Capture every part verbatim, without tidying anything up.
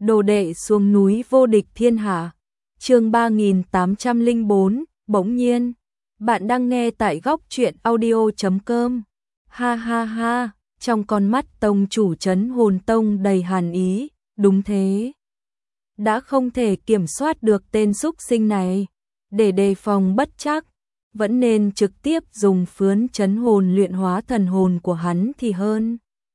Đồ đệ xuống núi vô địch thiên hạ. Chương ba nghìn tám trăm lẻ bốn, bỗng nhiên. Bạn đang nghe tại góc truyện audio chấm com. Ha ha ha, trong con mắt tông chủ Trấn Hồn Tông đầy hàn ý, đúng thế. Đã không thể kiểm soát được tên xúc sinh này, để đề phòng bất trắc, vẫn nên trực tiếp dùng phướn trấn hồn luyện hóa thần hồn của hắn thì hơn.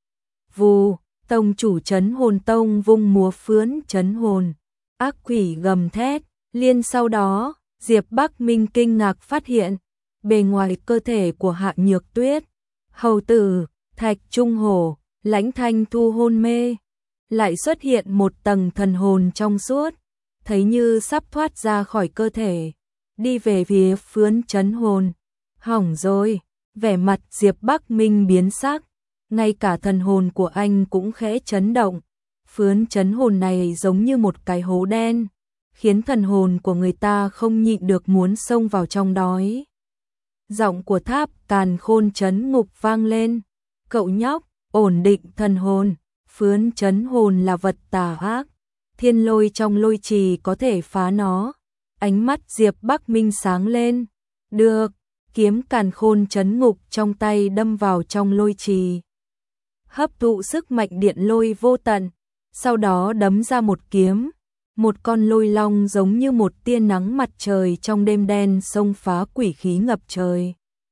Vù, tông chủ Trấn Hồn Tông vung múa phướn trấn hồn, ác quỷ gầm thét, liên sau đó, Diệp Bắc Minh kinh ngạc phát hiện, bề ngoài cơ thể của Hạ Nhược Tuyết, Hầu Tử, Thạch Trung Hổ, Lãnh Thanh Thu hôn mê, lại xuất hiện một tầng thần hồn trong suốt, thấy như sắp thoát ra khỏi cơ thể, đi về phía phướn trấn hồn. Hỏng rồi, vẻ mặt Diệp Bắc Minh biến sắc, ngay cả thần hồn của anh cũng khẽ chấn động. Phướn trấn hồn này giống như một cái hố đen, khiến thần hồn của người ta không nhịn được muốn xông vào trong đói. Giọng của Tháp Càn Khôn trấn ngục vang lên, cậu nhóc, ổn định thần hồn, phướn trấn hồn là vật tà ác, thiên lôi trong lôi trì có thể phá nó. Ánh mắt Diệp Bắc Minh sáng lên, được, kiếm Càn Khôn trấn ngục trong tay đâm vào trong lôi trì, hấp thụ sức mạnh điện lôi vô tận, sau đó đấm ra một kiếm, một con lôi long giống như một tia nắng mặt trời trong đêm đen xông phá quỷ khí ngập trời.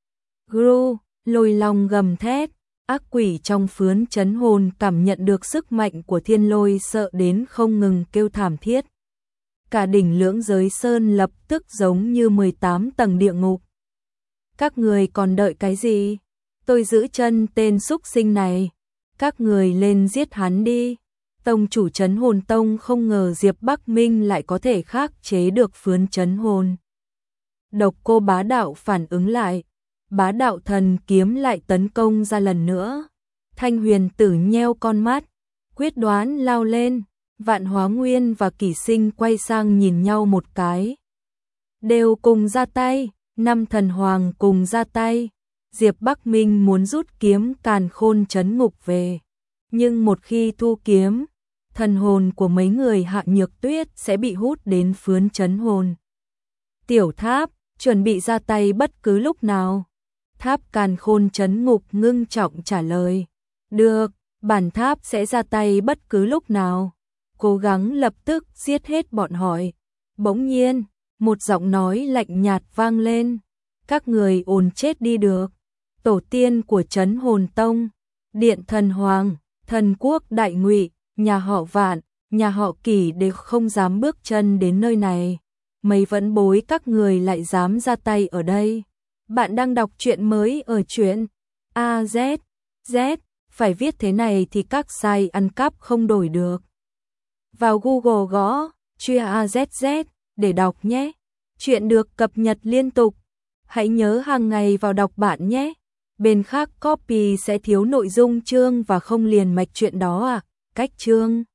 Gru, lôi long gầm thét, ác quỷ trong phướn trấn hồn cảm nhận được sức mạnh của thiên lôi sợ đến không ngừng kêu thảm thiết. Cả đỉnh Lưỡng Giới Sơn lập tức giống như mười tám tầng địa ngục. Các người còn đợi cái gì? Tôi giữ chân tên xúc sinh này. Các người lên giết hắn đi. Tông chủ Trấn Hồn Tông không ngờ Diệp Bắc Minh lại có thể khắc chế được phướn trấn hồn. Độc Cô Bá Đạo phản ứng lại, Bá Đạo thần kiếm lại tấn công ra lần nữa. Thanh Huyền Tử nheo con mắt, quyết đoán lao lên. Vạn Hóa Nguyên và Kỷ Sinh quay sang nhìn nhau một cái, đều cùng ra tay. Năm thần hoàng cùng ra tay. Diệp Bắc Minh muốn rút kiếm Càn Khôn trấn ngục về, nhưng một khi thu kiếm, thần hồn của mấy người Hạ Nhược Tuyết sẽ bị hút đến phướn trấn hồn. Tiểu Tháp, chuẩn bị ra tay bất cứ lúc nào. Tháp Càn Khôn trấn ngục ngưng trọng trả lời. Được, bản tháp sẽ ra tay bất cứ lúc nào. Cố gắng lập tức giết hết bọn họ. Bỗng nhiên, một giọng nói lạnh nhạt vang lên. Các người ồn chết đi được. Tổ tiên của Trấn Hồn Tông, Điện Thần Hoàng, Thần Quốc Đại Ngụy, nhà họ Vạn, nhà họ Kỷ đều không dám bước chân đến nơi này. Mấy vẫn bối các người lại dám ra tay ở đây. Bạn đang đọc truyện mới ở truyện a zét zét, phải viết thế này thì các site ăn cắp không đổi được. Vào Google gõ truyện a zét zét để đọc nhé. Chuyện được cập nhật liên tục. Hãy nhớ hàng ngày vào đọc bạn nhé. Bên khác copy sẽ thiếu nội dung chương và không liền mạch chuyện đó à. Cách chương